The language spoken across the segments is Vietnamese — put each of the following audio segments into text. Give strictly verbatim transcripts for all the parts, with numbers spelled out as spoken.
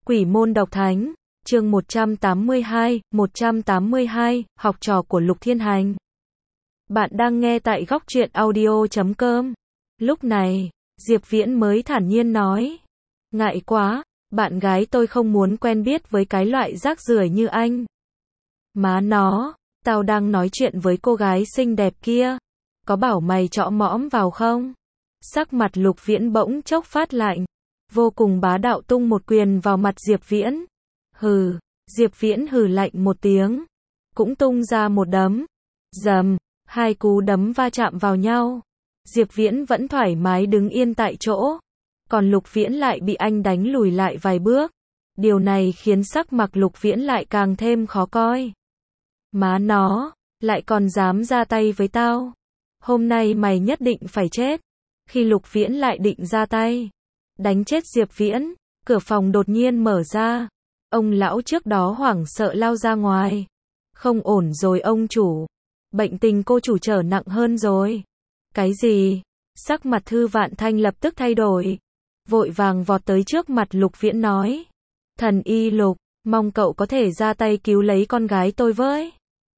Quỷ môn độc thánh, chương một trăm tám mươi hai, một trăm tám mươi hai, học trò của Lục Thiên Hành. Bạn đang nghe tại góc truyện audio chấm com. Lúc này, Diệp Viễn mới thản nhiên nói. Ngại quá, bạn gái tôi không muốn quen biết với cái loại rác rưởi như anh. Má nó, tao đang nói chuyện với cô gái xinh đẹp kia. Có bảo mày chõ mõm vào không? Sắc mặt Lục Viễn bỗng chốc phát lạnh. Vô cùng bá đạo tung một quyền vào mặt Diệp Viễn. Hừ, Diệp Viễn hừ lạnh một tiếng. Cũng tung ra một đấm. Dầm, hai cú đấm va chạm vào nhau. Diệp Viễn vẫn thoải mái đứng yên tại chỗ. Còn Lục Viễn lại bị anh đánh lùi lại vài bước. Điều này khiến sắc mặt Lục Viễn lại càng thêm khó coi. Má nó, lại còn dám ra tay với tao. Hôm nay mày nhất định phải chết. Khi Lục Viễn lại định ra tay đánh chết Diệp Viễn, cửa phòng đột nhiên mở ra. Ông lão trước đó hoảng sợ lao ra ngoài. Không ổn rồi ông chủ. Bệnh tình cô chủ trở nặng hơn rồi. Cái gì? Sắc mặt Thư Vạn Thanh lập tức thay đổi. Vội vàng vọt tới trước mặt Lục Viễn nói. Thần y Lục, mong cậu có thể ra tay cứu lấy con gái tôi với.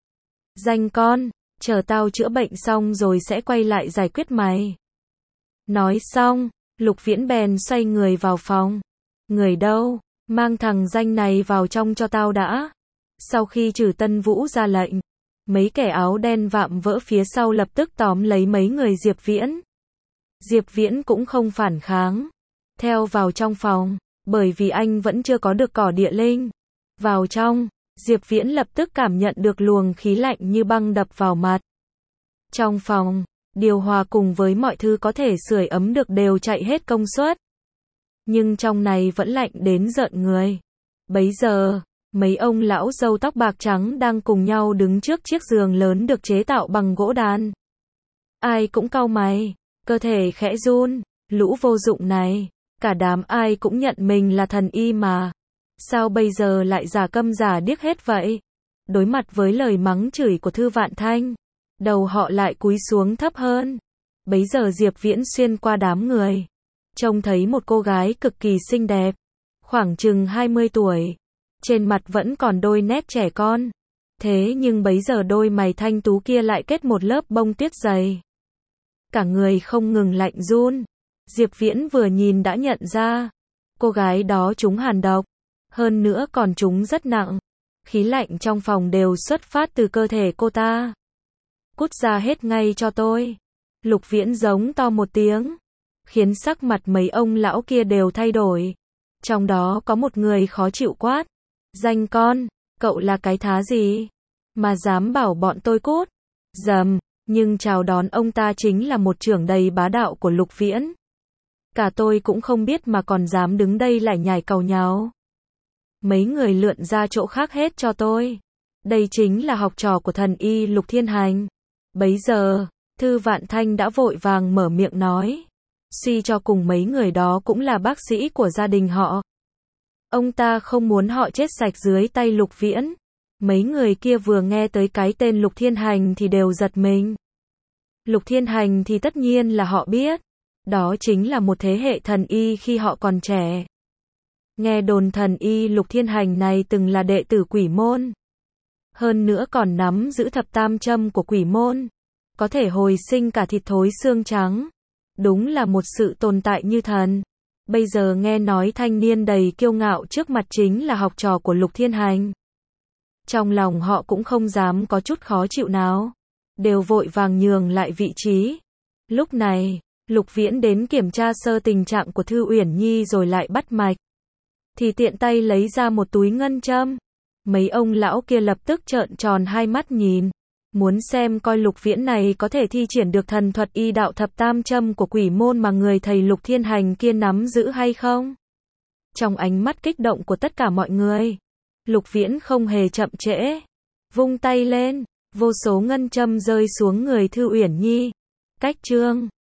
Danh con, chờ tao chữa bệnh xong rồi sẽ quay lại giải quyết mày. Nói xong, Lục Viễn bèn xoay người vào phòng. Người đâu? Mang thằng danh này vào trong cho tao đã. Sau khi Trử Tân Vũ ra lệnh, mấy kẻ áo đen vạm vỡ phía sau lập tức tóm lấy mấy người Diệp Viễn. Diệp Viễn cũng không phản kháng. Theo vào trong phòng, bởi vì anh vẫn chưa có được cỏ địa linh. Vào trong, Diệp Viễn lập tức cảm nhận được luồng khí lạnh như băng đập vào mặt. Trong phòng, điều hòa cùng với mọi thứ có thể sưởi ấm được đều chạy hết công suất. Nhưng trong này vẫn lạnh đến rợn người. Bấy giờ, mấy ông lão râu tóc bạc trắng đang cùng nhau đứng trước chiếc giường lớn được chế tạo bằng gỗ đàn. Ai cũng cau mày, cơ thể khẽ run, lũ vô dụng này, cả đám ai cũng nhận mình là thần y mà. Sao bây giờ lại giả câm giả điếc hết vậy? Đối mặt với lời mắng chửi của Thư Vạn Thanh, đầu họ lại cúi xuống thấp hơn. Bấy giờ Diệp Viễn xuyên qua đám người, trông thấy một cô gái cực kỳ xinh đẹp, khoảng chừng hai mươi tuổi, trên mặt vẫn còn đôi nét trẻ con. Thế nhưng bấy giờ đôi mày thanh tú kia lại kết một lớp bông tuyết dày. Cả người không ngừng lạnh run. Diệp Viễn vừa nhìn đã nhận ra, cô gái đó trúng hàn độc, hơn nữa còn trúng rất nặng. Khí lạnh trong phòng đều xuất phát từ cơ thể cô ta. Cút ra hết ngay cho tôi. Lục Viễn giống to một tiếng, khiến sắc mặt mấy ông lão kia đều thay đổi. Trong đó có một người khó chịu quát. Danh con, cậu là cái thá gì? Mà dám bảo bọn tôi cút? Dầm, nhưng chào đón ông ta chính là một trưởng đầy bá đạo của Lục Viễn. Cả tôi cũng không biết mà còn dám đứng đây lải nhải càu nháo. Mấy người lượn ra chỗ khác hết cho tôi. Đây chính là học trò của thần y Lục Thiên Hành. Bấy giờ, Thư Vạn Thanh đã vội vàng mở miệng nói. Suy cho cùng mấy người đó cũng là bác sĩ của gia đình họ. Ông ta không muốn họ chết sạch dưới tay Lục Viễn. Mấy người kia vừa nghe tới cái tên Lục Thiên Hành thì đều giật mình. Lục Thiên Hành thì tất nhiên là họ biết. Đó chính là một thế hệ thần y khi họ còn trẻ. Nghe đồn thần y Lục Thiên Hành này từng là đệ tử Quỷ môn. Hơn nữa còn nắm giữ thập tam châm của Quỷ môn. Có thể hồi sinh cả thịt thối xương trắng. Đúng là một sự tồn tại như thần. Bây giờ nghe nói thanh niên đầy kiêu ngạo trước mặt chính là học trò của Lục Thiên Hành. Trong lòng họ cũng không dám có chút khó chịu nào. Đều vội vàng nhường lại vị trí. Lúc này, Lục Viễn đến kiểm tra sơ tình trạng của Thư Uyển Nhi rồi lại bắt mạch. Thì tiện tay lấy ra một túi ngân châm. Mấy ông lão kia lập tức trợn tròn hai mắt nhìn. Muốn xem coi Lục Viễn này có thể thi triển được thần thuật y đạo thập tam châm của Quỷ môn mà người thầy Lục Thiên Hành kia nắm giữ hay không. Trong ánh mắt kích động của tất cả mọi người, Lục Viễn không hề chậm trễ. Vung tay lên, vô số ngân châm rơi xuống người Thư Uyển Nhi. Cách chương